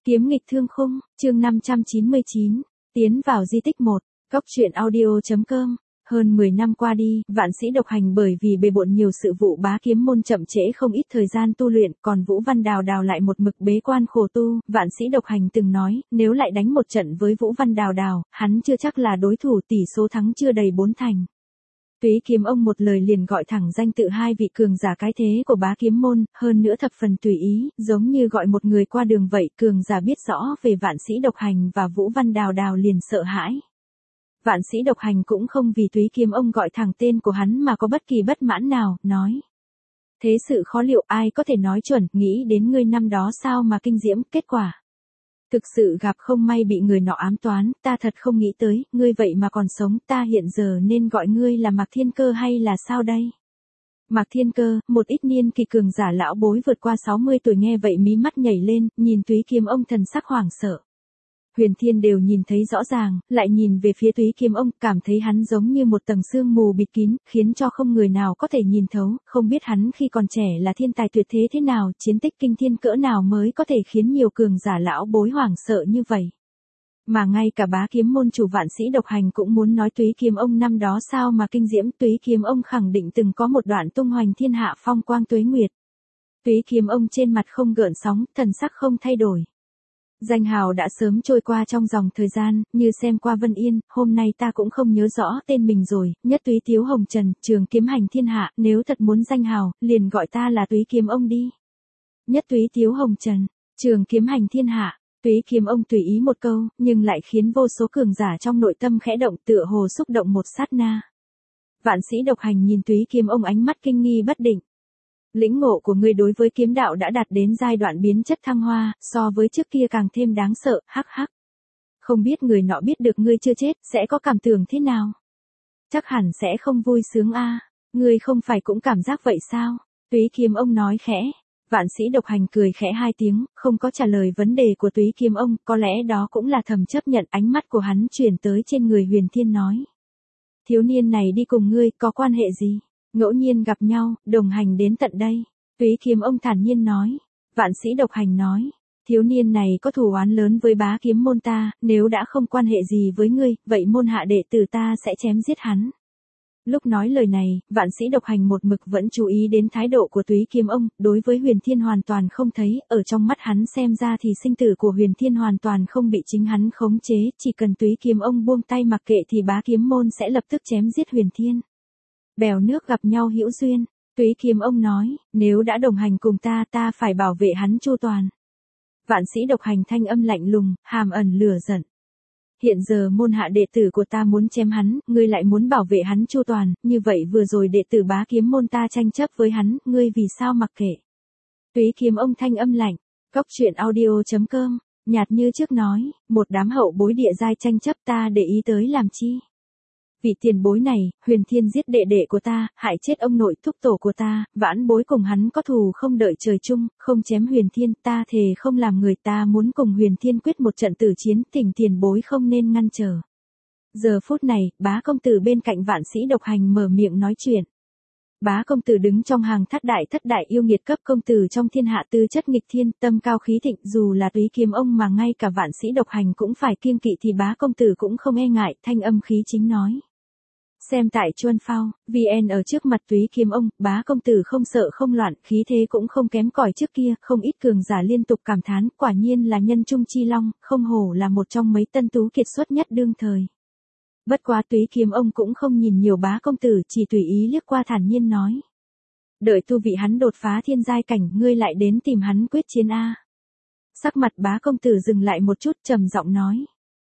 Kiếm nghịch thương khung, chương 599, tiến vào di tích 1, góc truyện audio.com. Hơn 10 năm qua đi, Vạn Sĩ Độc Hành bởi vì bề bộn nhiều sự vụ bá kiếm môn chậm trễ không ít thời gian tu luyện, còn Vũ Văn Đào Đào lại một mực bế quan khổ tu. Vạn Sĩ Độc Hành từng nói, nếu lại đánh một trận với Vũ Văn Đào Đào, hắn chưa chắc là đối thủ, tỷ số thắng chưa đầy 4 thành. Túy Kiếm Ông một lời liền gọi thẳng danh tự hai vị cường giả cái thế của bá kiếm môn, hơn nữa thập phần tùy ý, giống như gọi một người qua đường vậy. Cường giả biết rõ về Vạn Sĩ Độc Hành và Vũ Văn Đào Đào liền sợ hãi. Vạn Sĩ Độc Hành cũng không vì Túy Kiếm Ông gọi thẳng tên của hắn mà có bất kỳ bất mãn nào, nói: thế sự khó liệu, ai có thể nói chuẩn, nghĩ đến ngươi năm đó sao mà kinh diễm, kết quả thực sự gặp không may bị người nọ ám toán, ta thật không nghĩ tới, ngươi vậy mà còn sống, ta hiện giờ nên gọi ngươi là Mạc Thiên Cơ hay là sao đây? Mạc Thiên Cơ, một ít niên kỳ cường giả lão bối vượt qua 60 tuổi nghe vậy mí mắt nhảy lên, nhìn Túy Kiếm Ông thần sắc hoảng sợ. Huyền Thiên đều nhìn thấy rõ ràng, lại nhìn về phía Túy Kiếm Ông, cảm thấy hắn giống như một tầng sương mù bịt kín, khiến cho không người nào có thể nhìn thấu, không biết hắn khi còn trẻ là thiên tài tuyệt thế nào, chiến tích kinh thiên cỡ nào mới có thể khiến nhiều cường giả lão bối hoảng sợ như vậy. Mà ngay cả bá kiếm môn chủ Vạn Sĩ Độc Hành cũng muốn nói Túy Kiếm Ông năm đó sao mà kinh diễm. Túy Kiếm Ông khẳng định từng có một đoạn tung hoành thiên hạ phong quang tuế nguyệt. Túy Kiếm Ông trên mặt không gợn sóng, thần sắc không thay đổi. Danh hào đã sớm trôi qua trong dòng thời gian, như xem qua Vân Yên, hôm nay ta cũng không nhớ rõ tên mình rồi, nhất Túy Tiếu Hồng Trần, trường kiếm hành thiên hạ, nếu thật muốn danh hào, liền gọi ta là Túy Kiếm Ông đi. Nhất Túy Tiếu Hồng Trần, trường kiếm hành thiên hạ, Túy Kiếm Ông tùy ý một câu, nhưng lại khiến vô số cường giả trong nội tâm khẽ động, tựa hồ xúc động một sát na. Vạn Sĩ Độc Hành nhìn Túy Kiếm Ông ánh mắt kinh nghi bất định. Lĩnh ngộ của ngươi đối với kiếm đạo đã đạt đến giai đoạn biến chất thăng hoa, so với trước kia càng thêm đáng sợ, hắc hắc. Không biết người nọ biết được ngươi chưa chết, sẽ có cảm tưởng thế nào? Chắc hẳn sẽ không vui sướng a. Ngươi không phải cũng cảm giác vậy sao? Túy Kiếm Ông nói khẽ. Vạn Sĩ Độc Hành cười khẽ hai tiếng, không có trả lời vấn đề của Túy Kiếm Ông, có lẽ đó cũng là thầm chấp nhận. Ánh mắt của hắn chuyển tới trên người Huyền Thiên nói: thiếu niên này đi cùng ngươi, có quan hệ gì? Ngẫu nhiên gặp nhau, đồng hành đến tận đây. Túy Kiếm Ông thản nhiên nói. Vạn Sĩ Độc Hành nói: thiếu niên này có thù oán lớn với bá kiếm môn ta, nếu đã không quan hệ gì với ngươi, vậy môn hạ đệ tử ta sẽ chém giết hắn. Lúc nói lời này, Vạn Sĩ Độc Hành một mực vẫn chú ý đến thái độ của Túy Kiếm Ông, đối với Huyền Thiên hoàn toàn không thấy, ở trong mắt hắn xem ra thì sinh tử của Huyền Thiên hoàn toàn không bị chính hắn khống chế, chỉ cần Túy Kiếm Ông buông tay mặc kệ thì bá kiếm môn sẽ lập tức chém giết Huyền Thiên. Bèo nước gặp nhau hữu duyên, Túy Kiếm Ông nói, nếu đã đồng hành cùng ta, ta phải bảo vệ hắn chu toàn. Vạn Sĩ Độc Hành thanh âm lạnh lùng, hàm ẩn lửa giận. Hiện giờ môn hạ đệ tử của ta muốn chém hắn, ngươi lại muốn bảo vệ hắn chu toàn, như vậy vừa rồi đệ tử bá kiếm môn ta tranh chấp với hắn, ngươi vì sao mặc kệ? Túy Kiếm Ông thanh âm lạnh, góc truyện audio.com, nhạt như trước nói, một đám hậu bối địa giai tranh chấp ta để ý tới làm chi? Vị tiền bối này, Huyền Thiên giết đệ đệ của ta, hại chết ông nội thúc tổ của ta, vãn bối cùng hắn có thù không đợi trời chung, không chém Huyền Thiên, ta thề không làm người, ta muốn cùng Huyền Thiên quyết một trận tử chiến, thỉnh tiền bối không nên ngăn trở. Giờ phút này, bá công tử bên cạnh Vạn Sĩ Độc Hành mở miệng nói chuyện. Bá công tử đứng trong hàng thất đại yêu nghiệt cấp công tử trong thiên hạ, tư chất nghịch thiên, tâm cao khí thịnh, dù là Túy Kiếm Ông mà ngay cả Vạn Sĩ Độc Hành cũng phải kiêng kỵ thì bá công tử cũng không e ngại, thanh âm khí chính nói. Xem tại Chuân Phao, VN ở trước mặt Túy Kiếm Ông, bá công tử không sợ không loạn, khí thế cũng không kém cỏi trước kia, không ít cường giả liên tục cảm thán, quả nhiên là nhân trung chi long, không hổ là một trong mấy tân tú kiệt xuất nhất đương thời. Bất quá Túy Kiếm Ông cũng không nhìn nhiều bá công tử, chỉ tùy ý liếc qua thản nhiên nói. Đợi tu vị hắn đột phá thiên giai cảnh, ngươi lại đến tìm hắn quyết chiến a. Sắc mặt bá công tử dừng lại một chút, trầm giọng nói.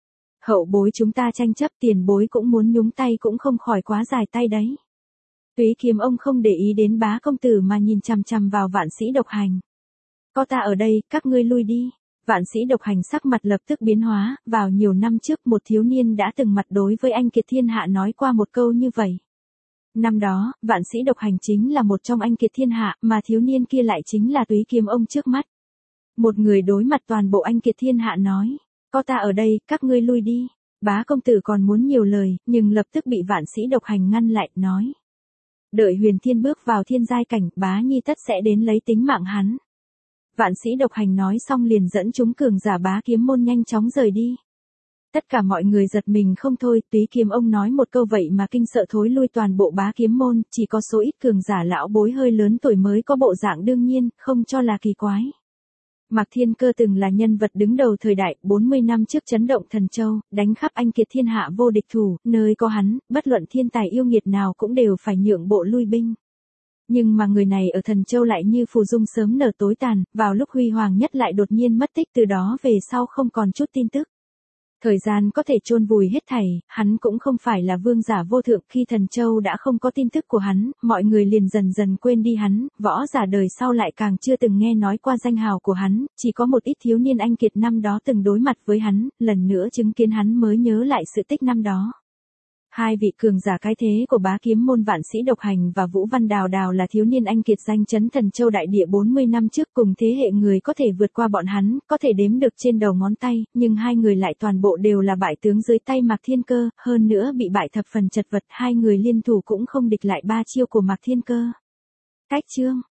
Hậu bối chúng ta tranh chấp, tiền bối cũng muốn nhúng tay cũng không khỏi quá dài tay đấy. Túy Kiếm Ông không để ý đến bá công tử mà nhìn chằm chằm vào Vạn Sĩ Độc Hành. Có ta ở đây, các ngươi lui đi. Vạn Sĩ Độc Hành sắc mặt lập tức biến hóa, vào nhiều năm trước một thiếu niên đã từng mặt đối với anh kiệt thiên hạ nói qua một câu như vậy. Năm đó, Vạn Sĩ Độc Hành chính là một trong anh kiệt thiên hạ, mà thiếu niên kia lại chính là Túy Kiếm Ông trước mắt. Một người đối mặt toàn bộ anh kiệt thiên hạ nói. Có ta ở đây, các ngươi lui đi. Bá công tử còn muốn nhiều lời, nhưng lập tức bị Vạn Sĩ Độc Hành ngăn lại, nói. Đợi Huyền Thiên bước vào thiên giai cảnh, bá nhi tất sẽ đến lấy tính mạng hắn. Vạn Sĩ Độc Hành nói xong liền dẫn chúng cường giả bá kiếm môn nhanh chóng rời đi. Tất cả mọi người giật mình không thôi, Túy Kiếm ông nói một câu vậy mà kinh sợ thối lui toàn bộ bá kiếm môn, chỉ có số ít cường giả lão bối hơi lớn tuổi mới có bộ dạng đương nhiên, không cho là kỳ quái. Mạc Thiên Cơ từng là nhân vật đứng đầu thời đại, 40 năm trước chấn động Thần Châu, đánh khắp anh kiệt thiên hạ vô địch thủ, nơi có hắn, bất luận thiên tài yêu nghiệt nào cũng đều phải nhượng bộ lui binh. Nhưng mà người này ở Thần Châu lại như phù dung sớm nở tối tàn, vào lúc huy hoàng nhất lại đột nhiên mất tích, từ đó về sau không còn chút tin tức. Thời gian có thể chôn vùi hết thảy, hắn cũng không phải là vương giả vô thượng, khi Thần Châu đã không có tin tức của hắn, mọi người liền dần dần quên đi hắn, võ giả đời sau lại càng chưa từng nghe nói qua danh hào của hắn, chỉ có một ít thiếu niên anh kiệt năm đó từng đối mặt với hắn, lần nữa chứng kiến hắn mới nhớ lại sự tích năm đó. Hai vị cường giả cái thế của bá kiếm môn Vạn Sĩ Độc Hành và Vũ Văn Đào Đào là thiếu niên anh kiệt danh chấn Thần Châu đại địa 40 năm trước, cùng thế hệ người có thể vượt qua bọn hắn, có thể đếm được trên đầu ngón tay, nhưng hai người lại toàn bộ đều là bại tướng dưới tay Mạc Thiên Cơ, hơn nữa bị bại thập phần chật vật, hai người liên thủ cũng không địch lại ba chiêu của Mạc Thiên Cơ. Cách chương